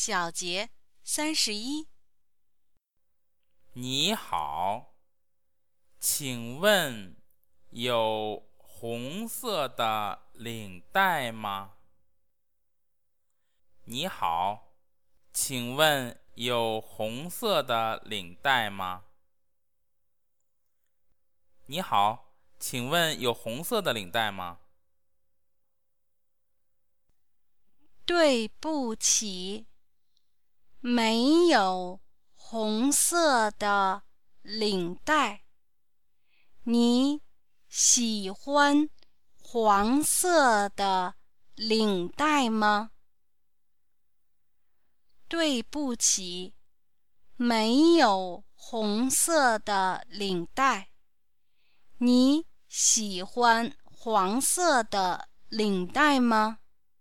小节31。 你好，请问有红色的领带吗？你好，请问有红色的领带吗？你好，请问有红色的领带吗？ 对不起，没有红色的领带。你喜欢黄色的领带吗？对不起，没有红色的领带。你喜欢黄色的领带吗？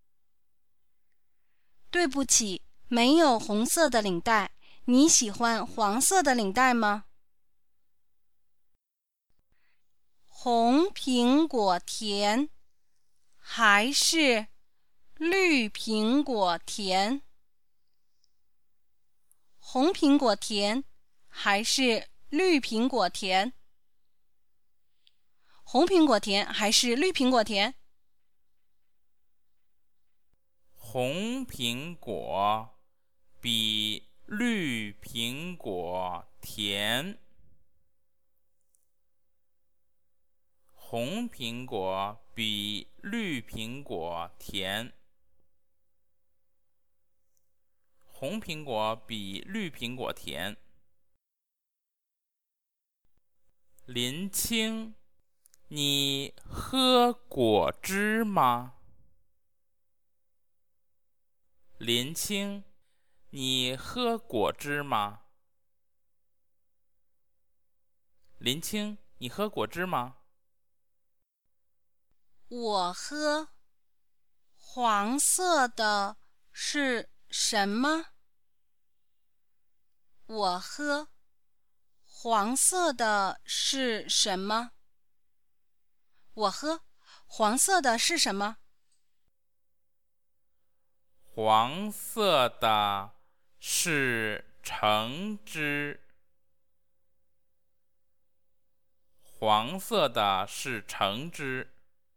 对不起，没有红色的领带。你喜欢黄色的领带吗？红苹果甜还是绿苹果甜？红苹果甜还是绿苹果甜？红苹果甜还是绿苹果甜？ 红苹果比绿苹果甜。红苹果比绿苹果甜。红苹果比绿苹果甜。林青，你喝果汁吗？林青，你喝果汁吗？林青，你喝果汁吗？ 我喝。黄色的是什么？我喝。黄色的是什么？我喝。黄色的是什么？ 黄色的是橙汁。黄色的是橙汁。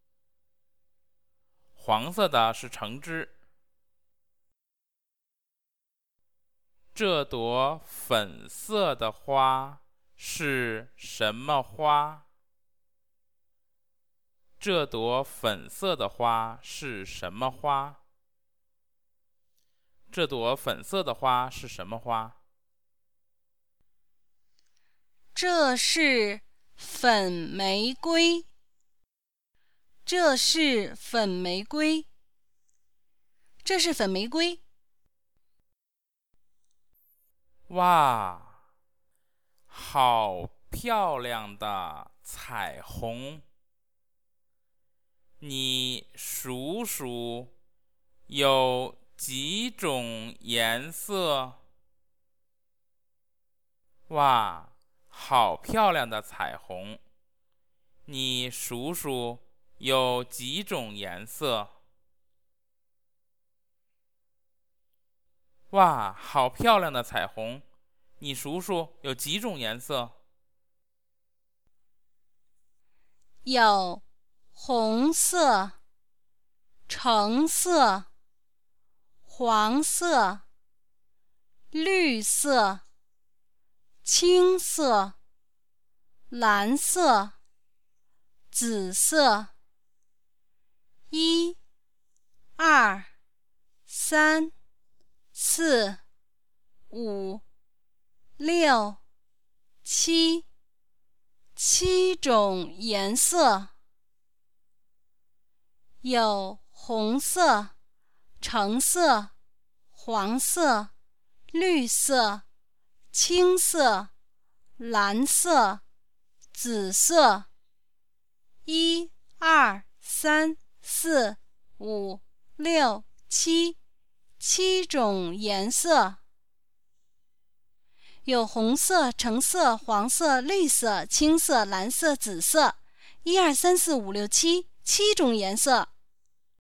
黄色的是橙汁。这朵粉色的花是什么花？这朵粉色的花是什么花？这朵粉色的花是什么花？ 这是粉玫瑰。这是粉玫瑰。这是粉玫瑰。 哇，好漂亮的彩虹！你数数有几种颜色？哇，好漂亮的彩虹！你数数有几种颜色？哇，好漂亮的彩虹！你数数有几种颜色？ 有红色、橙色、黄色、绿色、青色、蓝色、紫色。1、2、3、4、5、6、7，7种颜色。有红色、橙色、黄色、绿色、青色、蓝色、紫色。1、2、3、4、5、6、7，7种颜色。有红色、橙色、黄色、绿色、青色、蓝色、紫色。1、2、3、4、5、6、7，7种颜色。